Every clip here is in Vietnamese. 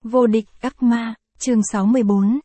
Vô địch ác ma, chương 64,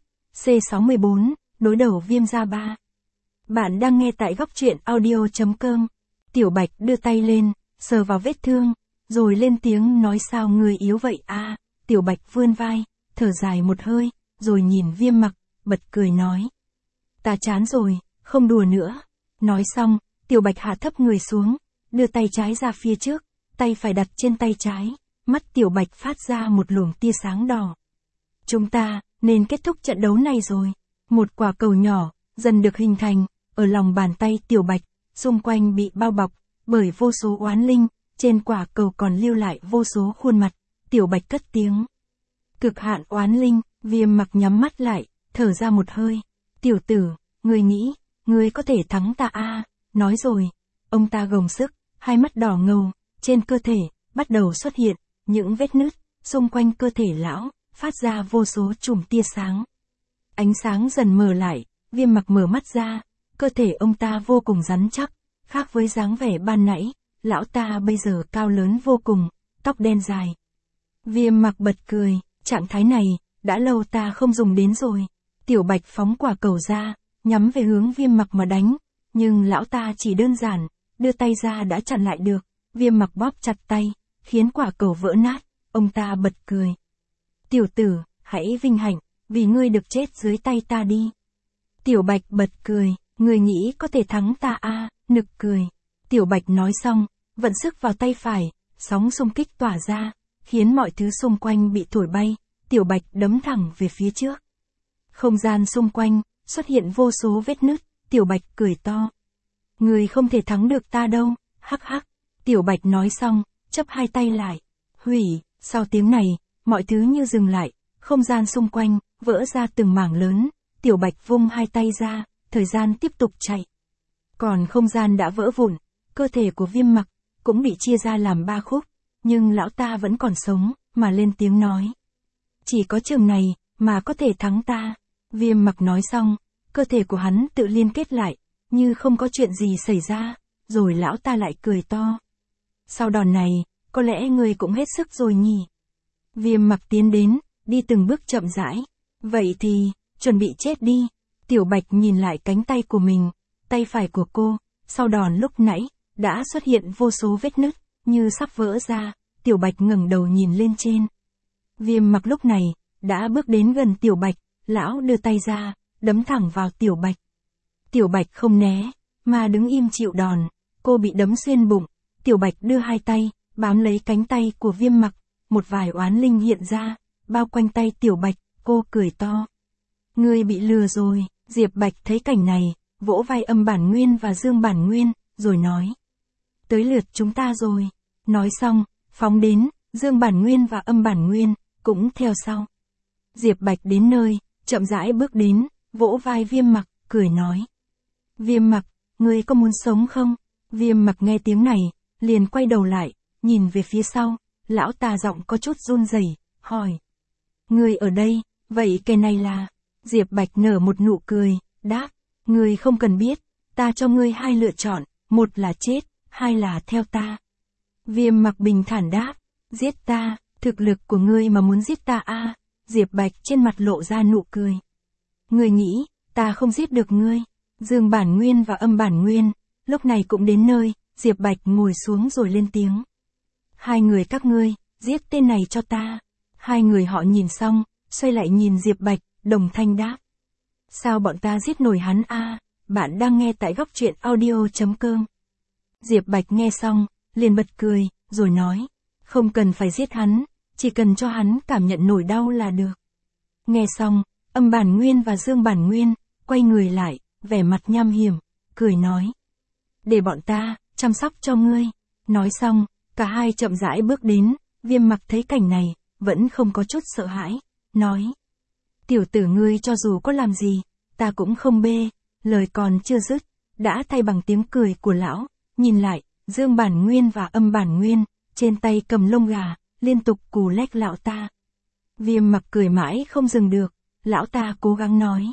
C64, đối đầu Viêm Gia 3. Bạn đang nghe tại góc truyện audio.com. Tiểu Bạch đưa tay lên, sờ vào vết thương, rồi lên tiếng nói sao người yếu vậy a? Tiểu Bạch vươn vai, thở dài một hơi, rồi nhìn Viêm Mặc, bật cười nói. Ta chán rồi, không đùa nữa. Nói xong, Tiểu Bạch hạ thấp người xuống, đưa tay trái ra phía trước, tay phải đặt trên tay trái. Mắt Tiểu Bạch phát ra một luồng tia sáng đỏ. Chúng ta nên kết thúc trận đấu này rồi. Một quả cầu nhỏ dần được hình thành ở lòng bàn tay Tiểu Bạch, xung quanh bị bao bọc bởi vô số oán linh, trên quả cầu còn lưu lại vô số khuôn mặt. Tiểu Bạch cất tiếng. Cực hạn oán linh. Viêm Mặc nhắm mắt lại, thở ra một hơi. Tiểu tử, ngươi nghĩ ngươi có thể thắng ta a? Nói rồi, ông ta gồng sức, hai mắt đỏ ngầu, trên cơ thể bắt đầu xuất hiện những vết nứt, xung quanh cơ thể lão, phát ra vô số chùm tia sáng. Ánh sáng dần mờ lại, Viêm Mặc mở mắt ra, cơ thể ông ta vô cùng rắn chắc, khác với dáng vẻ ban nãy, lão ta bây giờ cao lớn vô cùng, tóc đen dài. Viêm Mặc bật cười, trạng thái này, đã lâu ta không dùng đến rồi. Tiểu Bạch phóng quả cầu ra, nhắm về hướng Viêm Mặc mà đánh, nhưng lão ta chỉ đơn giản, đưa tay ra đã chặn lại được. Viêm Mặc bóp chặt tay, khiến quả cầu vỡ nát, ông ta bật cười. Tiểu tử, hãy vinh hạnh, vì ngươi được chết dưới tay ta đi. Tiểu Bạch bật cười, ngươi nghĩ có thể thắng ta a? Nực cười. Tiểu Bạch nói xong, vận sức vào tay phải, sóng xung kích tỏa ra, khiến mọi thứ xung quanh bị thổi bay. Tiểu Bạch đấm thẳng về phía trước. Không gian xung quanh xuất hiện vô số vết nứt. Tiểu Bạch cười to. Ngươi không thể thắng được ta đâu, hắc hắc. Tiểu Bạch nói xong, chấp hai tay lại. Hủy. Sau tiếng này, mọi thứ như dừng lại, không gian xung quanh vỡ ra từng mảng lớn. Tiểu Bạch vung hai tay ra, thời gian tiếp tục chạy. Còn không gian đã vỡ vụn, cơ thể của Viêm Mặc cũng bị chia ra làm 3 khúc, nhưng lão ta vẫn còn sống, mà lên tiếng nói. Chỉ có chừng này mà có thể thắng ta. Viêm Mặc nói xong, cơ thể của hắn tự liên kết lại, như không có chuyện gì xảy ra, rồi lão ta lại cười to. Sau đòn này, có lẽ ngươi cũng hết sức rồi nhỉ. Viêm Mặc tiến đến, đi từng bước chậm rãi. Vậy thì, chuẩn bị chết đi. Tiểu Bạch nhìn lại cánh tay của mình, tay phải của cô, sau đòn lúc nãy, đã xuất hiện vô số vết nứt, như sắp vỡ ra. Tiểu Bạch ngẩng đầu nhìn lên trên. Viêm Mặc lúc này, đã bước đến gần Tiểu Bạch, lão đưa tay ra, đấm thẳng vào Tiểu Bạch. Tiểu Bạch không né, mà đứng im chịu đòn, cô bị đấm xuyên bụng. Tiểu Bạch đưa hai tay, bám lấy cánh tay của Viêm Mặc, một vài oán linh hiện ra, bao quanh tay Tiểu Bạch, cô cười to. Ngươi bị lừa rồi. Diệp Bạch thấy cảnh này, vỗ vai Âm Bản Nguyên và Dương Bản Nguyên, rồi nói. Tới lượt chúng ta rồi. Nói xong, phóng đến, Dương Bản Nguyên và Âm Bản Nguyên, cũng theo sau. Diệp Bạch đến nơi, chậm rãi bước đến, vỗ vai Viêm Mặc, cười nói. Viêm Mặc, ngươi có muốn sống không? Viêm Mặc nghe tiếng này, liền quay đầu lại, nhìn về phía sau, lão ta giọng có chút run rẩy, hỏi. Ngươi ở đây, vậy cái này là... Diệp Bạch nở một nụ cười, đáp. Ngươi không cần biết, ta cho ngươi hai lựa chọn, một là chết, hai là theo ta. Viêm Mặc bình thản đáp. Giết ta, thực lực của ngươi mà muốn giết ta a? Diệp Bạch trên mặt lộ ra nụ cười. Ngươi nghĩ, ta không giết được ngươi. Dương Bản Nguyên và Âm Bản Nguyên, lúc này cũng đến nơi, Diệp Bạch ngồi xuống rồi lên tiếng. Hai người các ngươi, giết tên này cho ta. Hai người họ nhìn xong, xoay lại nhìn Diệp Bạch, đồng thanh đáp. Sao bọn ta giết nổi hắn a? Bạn đang nghe tại góc truyện audio.com. Diệp Bạch nghe xong, liền bật cười, rồi nói. Không cần phải giết hắn, chỉ cần cho hắn cảm nhận nổi đau là được. Nghe xong, Âm Bản Nguyên và Dương Bản Nguyên, quay người lại, vẻ mặt nham hiểm, cười nói. Để bọn ta, chăm sóc cho ngươi. Nói xong, cả hai chậm rãi bước đến, Viêm Mặc thấy cảnh này, vẫn không có chút sợ hãi, nói. Tiểu tử ngươi cho dù có làm gì, ta cũng không bê. Lời còn chưa dứt, đã thay bằng tiếng cười của lão, nhìn lại, Dương Bản Nguyên và Âm Bản Nguyên, trên tay cầm lông gà, liên tục cù lách lão ta. Viêm Mặc cười mãi không dừng được, lão ta cố gắng nói.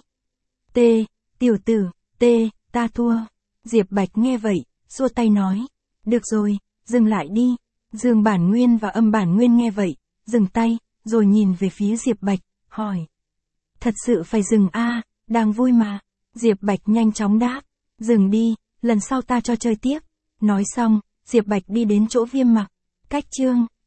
Tiểu tử, ta thua. Diệp Bạch nghe vậy, xua tay nói. Được rồi, dừng lại đi. Dương Bản Nguyên và Âm Bản Nguyên nghe vậy, dừng tay, rồi nhìn về phía Diệp Bạch, hỏi. Thật sự phải dừng a, đang vui mà. Diệp Bạch nhanh chóng đáp. Dừng đi, lần sau ta cho chơi tiếp. Nói xong, Diệp Bạch đi đến chỗ Viêm Mặc. Cách chương